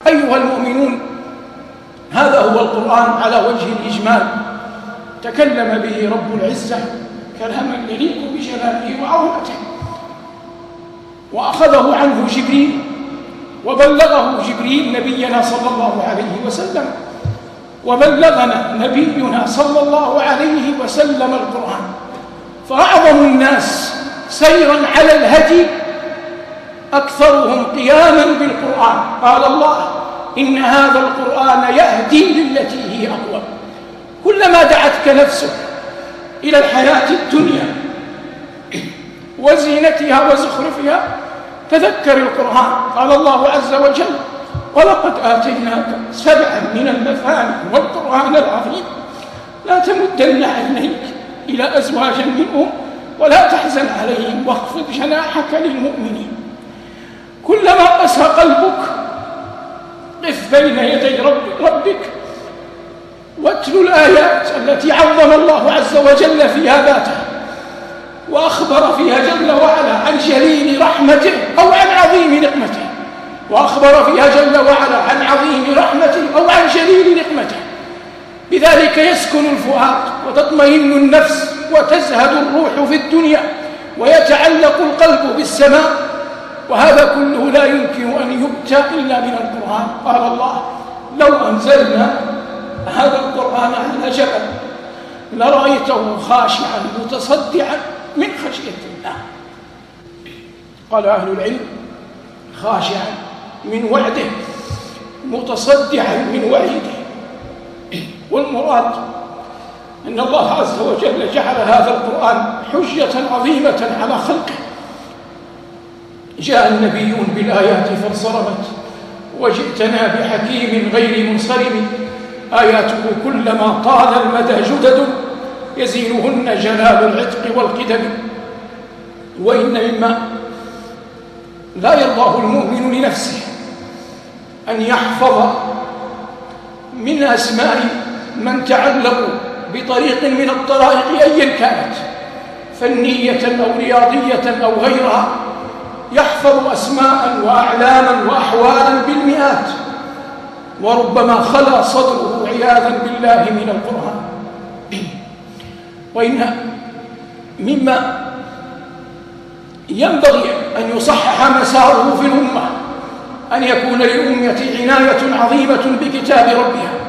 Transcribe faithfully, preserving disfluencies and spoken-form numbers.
أيها المؤمنون، هذا هو القرآن على وجه الإجمال. تكلم به رب العزة كلاما يليق بجلاله وعظمته، وأخذه عنه جبريل وبلغه جبريل نبينا صلى الله عليه وسلم، وبلغنا نبينا صلى الله عليه وسلم القرآن. فأعظم الناس سيرا على الهدي أكثرهم قياما بالقرآن. قال الله: إن هذا القرآن يهدي للتي هي أقوم. كلما دعتك نفسك إلى الحياة الدنيا وزينتها وزخرفها تذكر القرآن. قال الله عز وجل: ولقد آتيناك سبعا من المثاني والقرآن العظيم لا تمدن عينيك إلى أزواج منهم ولا تحزن عليهم واخفض جناحك للمؤمنين. كلما قسى قلبك قف بين يدي ربك واتلو الآيات التي عظم الله عز وجل فيها ذاته وأخبر فيها جل وعلا عن جليل رحمته أو عن عظيم نقمته، وأخبر فيها جل وعلا عن عظيم رحمته أو عن جليل نقمته. بذلك يسكن الفؤاد وتطمئن النفس وتزهد الروح في الدنيا ويتعلق القلب بالسماء. وهذا كله لا يمكن أن يؤتى إلا من القرآن. قال الله: لو أنزلنا هذا القرآن على جبل لرأيته خاشعا متصدعا من خشية الله. قال أهل العلم: خاشعا من وعده متصدعا من وعيده. والمراد أن الله عز وجل جعل هذا القرآن حجة عظيمة على خلقه. جاء النبيون بالآيات فانصرمت وجئتنا بحكيم غير منصرم، آياته كلما طال المدى جدد يزينهن جلال العتق والقدم. وإن مما لا يرضاه المؤمن لنفسه أن يحفظ من أسماء من تعلقوا بطريق من الطرائق أيا كانت، فنية أو رياضية أو غيرها، يحفظ أسماء وأعلاما وأحوالا بالمئات، وربما خلا صدره عياذا بالله من القرآن. وإن مما ينبغي أن يصحح مساره في الأمة أن يكون للأمة عناية عظيمة بكتاب ربها،